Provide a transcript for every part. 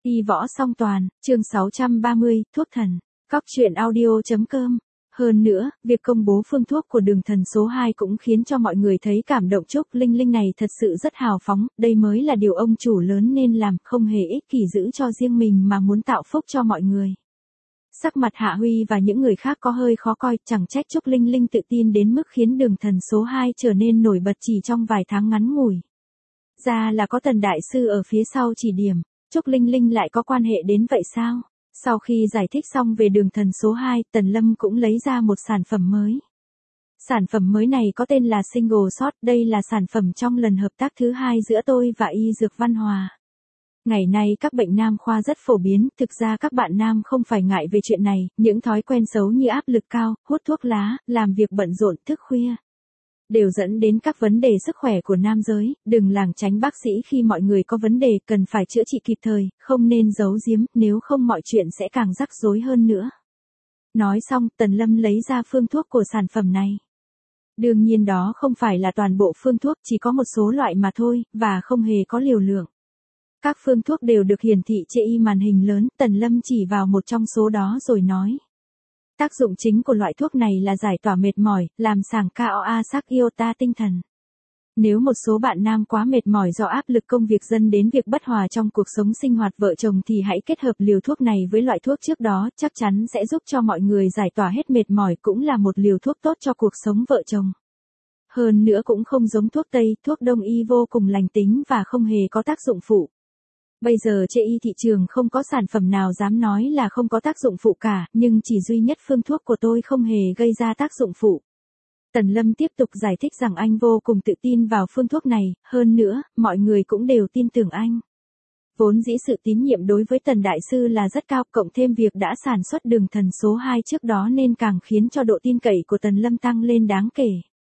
Y võ song toàn, chương 630, thuốc thần. Cóc truyện audio.com. Hơn nữa, việc công bố phương thuốc của đường thần số 2 cũng khiến cho mọi người thấy cảm động. Trúc Linh Linh này thật sự rất hào phóng, đây mới là điều ông chủ lớn nên làm, không hề ích kỷ giữ cho riêng mình mà muốn tạo phúc cho mọi người. Sắc mặt Hạ Huy và những người khác có hơi khó coi, chẳng trách Trúc Linh Linh tự tin đến mức khiến đường thần số 2 trở nên nổi bật chỉ trong vài tháng ngắn ngủi. Ra là có Tần Đại Sư ở phía sau chỉ điểm. Trúc Linh Linh lại có quan hệ đến vậy sao? Sau khi giải thích xong về đường thần số 2, Tần Lâm cũng lấy ra một sản phẩm mới. Sản phẩm mới này có tên là Single Shot, đây là sản phẩm trong lần hợp tác thứ 2 giữa tôi và Y Dược Văn Hòa. Ngày nay các bệnh nam khoa rất phổ biến, thực ra các bạn nam không phải ngại về chuyện này, những thói quen xấu như áp lực cao, hút thuốc lá, làm việc bận rộn, thức khuya đều dẫn đến các vấn đề sức khỏe của nam giới, đừng lảng tránh bác sĩ khi mọi người có vấn đề cần phải chữa trị kịp thời, không nên giấu giếm, nếu không mọi chuyện sẽ càng rắc rối hơn nữa. Nói xong, Tần Lâm lấy ra phương thuốc của sản phẩm này. Đương nhiên đó không phải là toàn bộ phương thuốc, chỉ có một số loại mà thôi, và không hề có liều lượng. Các phương thuốc đều được hiển thị trên màn hình lớn, Tần Lâm chỉ vào một trong số đó rồi nói. Tác dụng chính của loại thuốc này là giải tỏa mệt mỏi, làm sảng KOA sắc iota tinh thần. Nếu một số bạn nam quá mệt mỏi do áp lực công việc dẫn đến việc bất hòa trong cuộc sống sinh hoạt vợ chồng thì hãy kết hợp liều thuốc này với loại thuốc trước đó, chắc chắn sẽ giúp cho mọi người giải tỏa hết mệt mỏi, cũng là một liều thuốc tốt cho cuộc sống vợ chồng. Hơn nữa cũng không giống thuốc Tây, thuốc Đông y vô cùng lành tính và không hề có tác dụng phụ. Bây giờ trên thị trường không có sản phẩm nào dám nói là không có tác dụng phụ cả, nhưng chỉ duy nhất phương thuốc của tôi không hề gây ra tác dụng phụ. Tần Lâm tiếp tục giải thích rằng anh vô cùng tự tin vào phương thuốc này, hơn nữa, mọi người cũng đều tin tưởng anh. Vốn dĩ sự tín nhiệm đối với Tần Đại Sư là rất cao, cộng thêm việc đã sản xuất đường thần số 2 trước đó nên càng khiến cho độ tin cậy của Tần Lâm tăng lên đáng kể.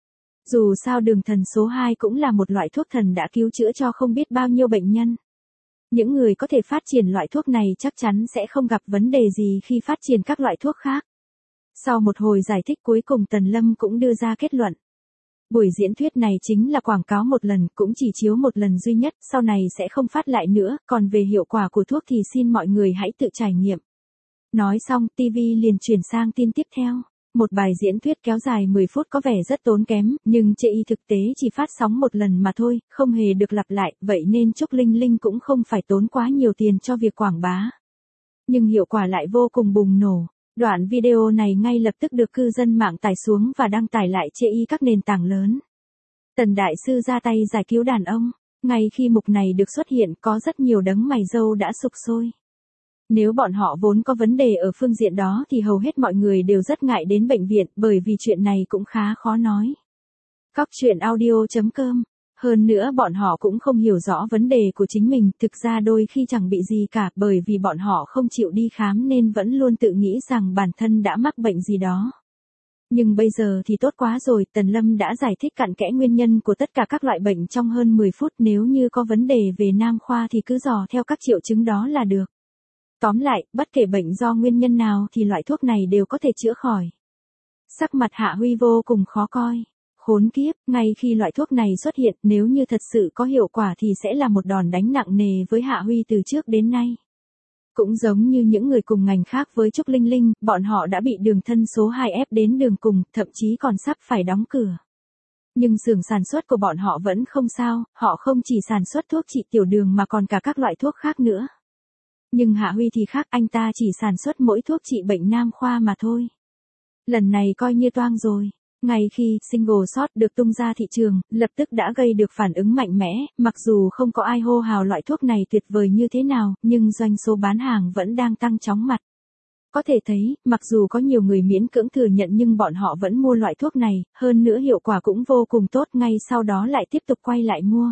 Dù sao đường thần số 2 cũng là một loại thuốc thần đã cứu chữa cho không biết bao nhiêu bệnh nhân. Những người có thể phát triển loại thuốc này chắc chắn sẽ không gặp vấn đề gì khi phát triển các loại thuốc khác. Sau một hồi giải thích cuối cùng Tần Lâm cũng đưa ra kết luận. Buổi diễn thuyết này chính là quảng cáo một lần, cũng chỉ chiếu một lần duy nhất, sau này sẽ không phát lại nữa, còn về hiệu quả của thuốc thì xin mọi người hãy tự trải nghiệm. Nói xong, TV liền chuyển sang tin tiếp theo. Một bài diễn thuyết kéo dài 10 phút có vẻ rất tốn kém, nhưng trên thực tế chỉ phát sóng một lần mà thôi, không hề được lặp lại, vậy nên Trúc Linh Linh cũng không phải tốn quá nhiều tiền cho việc quảng bá. Nhưng hiệu quả lại vô cùng bùng nổ. Đoạn video này ngay lập tức được cư dân mạng tải xuống và đăng tải lại trên các nền tảng lớn. Tần Đại Sư ra tay giải cứu đàn ông. Ngay khi mục này được xuất hiện có rất nhiều đấng mày râu đã sục sôi. Nếu bọn họ vốn có vấn đề ở phương diện đó thì hầu hết mọi người đều rất ngại đến bệnh viện, bởi vì chuyện này cũng khá khó nói. Cóc truyện audio.com. Hơn nữa bọn họ cũng không hiểu rõ vấn đề của chính mình, thực ra đôi khi chẳng bị gì cả, bởi vì bọn họ không chịu đi khám nên vẫn luôn tự nghĩ rằng bản thân đã mắc bệnh gì đó. Nhưng bây giờ thì tốt quá rồi, Tần Lâm đã giải thích cặn kẽ nguyên nhân của tất cả các loại bệnh trong hơn 10 phút, nếu như có vấn đề về nam khoa thì cứ dò theo các triệu chứng đó là được. Tóm lại, bất kể bệnh do nguyên nhân nào thì loại thuốc này đều có thể chữa khỏi. Sắc mặt Hạ Huy vô cùng khó coi. Khốn kiếp, ngay khi loại thuốc này xuất hiện, nếu như thật sự có hiệu quả thì sẽ là một đòn đánh nặng nề với Hạ Huy từ trước đến nay. Cũng giống như những người cùng ngành khác với Trúc Linh Linh, bọn họ đã bị đường thân số 2 ép đến đường cùng, thậm chí còn sắp phải đóng cửa. Nhưng xưởng sản xuất của bọn họ vẫn không sao, họ không chỉ sản xuất thuốc trị tiểu đường mà còn cả các loại thuốc khác nữa. Nhưng Hạ Huy thì khác, anh ta chỉ sản xuất mỗi thuốc trị bệnh nam khoa mà thôi. Lần này coi như toang rồi. Ngay khi Single Shot được tung ra thị trường, lập tức đã gây được phản ứng mạnh mẽ, mặc dù không có ai hô hào loại thuốc này tuyệt vời như thế nào, nhưng doanh số bán hàng vẫn đang tăng chóng mặt. Có thể thấy, mặc dù có nhiều người miễn cưỡng thừa nhận nhưng bọn họ vẫn mua loại thuốc này, hơn nữa hiệu quả cũng vô cùng tốt, ngay sau đó lại tiếp tục quay lại mua.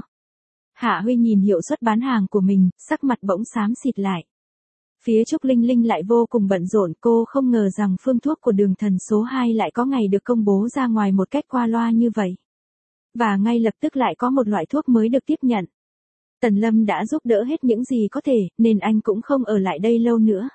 Hạ Huy nhìn hiệu suất bán hàng của mình, sắc mặt bỗng xám xịt lại. Phía Trúc Linh Linh lại vô cùng bận rộn, cô không ngờ rằng phương thuốc của đường thần số 2 lại có ngày được công bố ra ngoài một cách qua loa như vậy. Và ngay lập tức lại có một loại thuốc mới được tiếp nhận. Tần Lâm đã giúp đỡ hết những gì có thể, nên anh cũng không ở lại đây lâu nữa.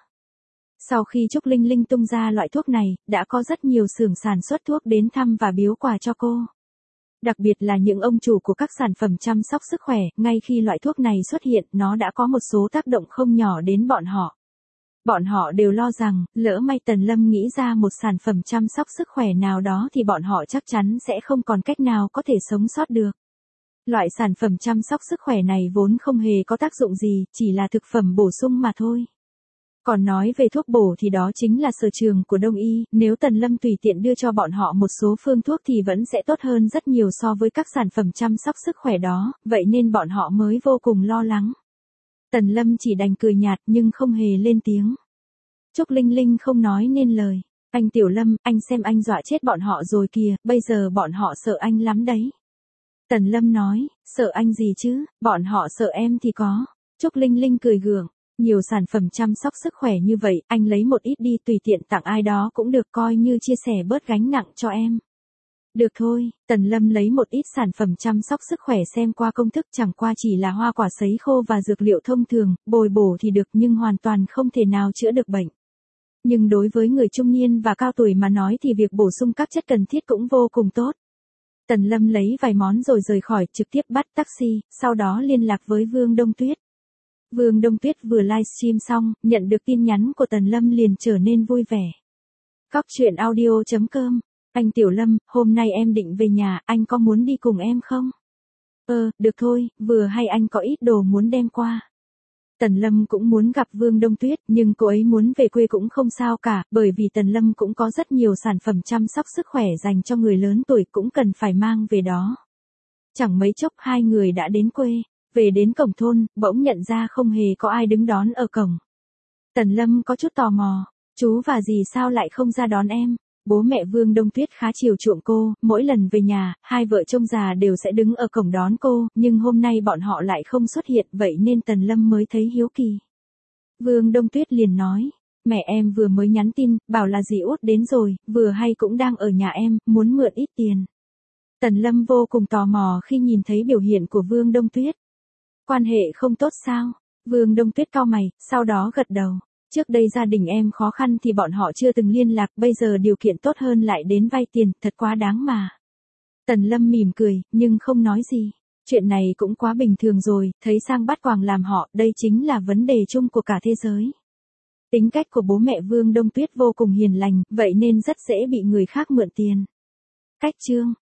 Sau khi Trúc Linh Linh tung ra loại thuốc này, đã có rất nhiều xưởng sản xuất thuốc đến thăm và biếu quà cho cô. Đặc biệt là những ông chủ của các sản phẩm chăm sóc sức khỏe, ngay khi loại thuốc này xuất hiện, nó đã có một số tác động không nhỏ đến bọn họ. Bọn họ đều lo rằng, lỡ may Tần Lâm nghĩ ra một sản phẩm chăm sóc sức khỏe nào đó thì bọn họ chắc chắn sẽ không còn cách nào có thể sống sót được. Loại sản phẩm chăm sóc sức khỏe này vốn không hề có tác dụng gì, chỉ là thực phẩm bổ sung mà thôi. Còn nói về thuốc bổ thì đó chính là sở trường của Đông y, nếu Tần Lâm tùy tiện đưa cho bọn họ một số phương thuốc thì vẫn sẽ tốt hơn rất nhiều so với các sản phẩm chăm sóc sức khỏe đó, vậy nên bọn họ mới vô cùng lo lắng. Tần Lâm chỉ đành cười nhạt nhưng không hề lên tiếng. Trúc Linh Linh không nói nên lời. Anh Tiểu Lâm, anh xem anh dọa chết bọn họ rồi kìa, bây giờ bọn họ sợ anh lắm đấy. Tần Lâm nói, sợ anh gì chứ, bọn họ sợ em thì có. Trúc Linh Linh cười gượng, nhiều sản phẩm chăm sóc sức khỏe như vậy, anh lấy một ít đi tùy tiện tặng ai đó cũng được coi như chia sẻ bớt gánh nặng cho em. Được thôi, Tần Lâm lấy một ít sản phẩm chăm sóc sức khỏe xem qua công thức chẳng qua chỉ là hoa quả sấy khô và dược liệu thông thường, bồi bổ thì được nhưng hoàn toàn không thể nào chữa được bệnh. Nhưng đối với người trung niên và cao tuổi mà nói thì việc bổ sung các chất cần thiết cũng vô cùng tốt. Tần Lâm lấy vài món rồi rời khỏi, trực tiếp bắt taxi, sau đó liên lạc với Vương Đông Tuyết. Vương Đông Tuyết vừa livestream xong, nhận được tin nhắn của Tần Lâm liền trở nên vui vẻ. Cóc truyện audio.com. Anh Tiểu Lâm, hôm nay em định về nhà, anh có muốn đi cùng em không? Được thôi, vừa hay anh có ít đồ muốn đem qua. Tần Lâm cũng muốn gặp Vương Đông Tuyết, nhưng cô ấy muốn về quê cũng không sao cả, bởi vì Tần Lâm cũng có rất nhiều sản phẩm chăm sóc sức khỏe dành cho người lớn tuổi cũng cần phải mang về đó. Chẳng mấy chốc hai người đã đến quê, về đến cổng thôn, bỗng nhận ra không hề có ai đứng đón ở cổng. Tần Lâm có chút tò mò, chú và dì sao lại không ra đón em? Bố mẹ Vương Đông Tuyết khá chiều chuộng cô, mỗi lần về nhà, hai vợ chồng già đều sẽ đứng ở cổng đón cô, nhưng hôm nay bọn họ lại không xuất hiện vậy nên Tần Lâm mới thấy hiếu kỳ. Vương Đông Tuyết liền nói, mẹ em vừa mới nhắn tin, bảo là dì Út đến rồi, vừa hay cũng đang ở nhà em, muốn mượn ít tiền. Tần Lâm vô cùng tò mò khi nhìn thấy biểu hiện của Vương Đông Tuyết. Quan hệ không tốt sao? Vương Đông Tuyết cau mày, sau đó gật đầu. Trước đây gia đình em khó khăn thì bọn họ chưa từng liên lạc, bây giờ điều kiện tốt hơn lại đến vay tiền, thật quá đáng mà. Tần Lâm mỉm cười, nhưng không nói gì. Chuyện này cũng quá bình thường rồi, thấy sang bắt quàng làm họ, đây chính là vấn đề chung của cả thế giới. Tính cách của bố mẹ Vương Đông Tuyết vô cùng hiền lành, vậy nên rất dễ bị người khác mượn tiền. Cách chương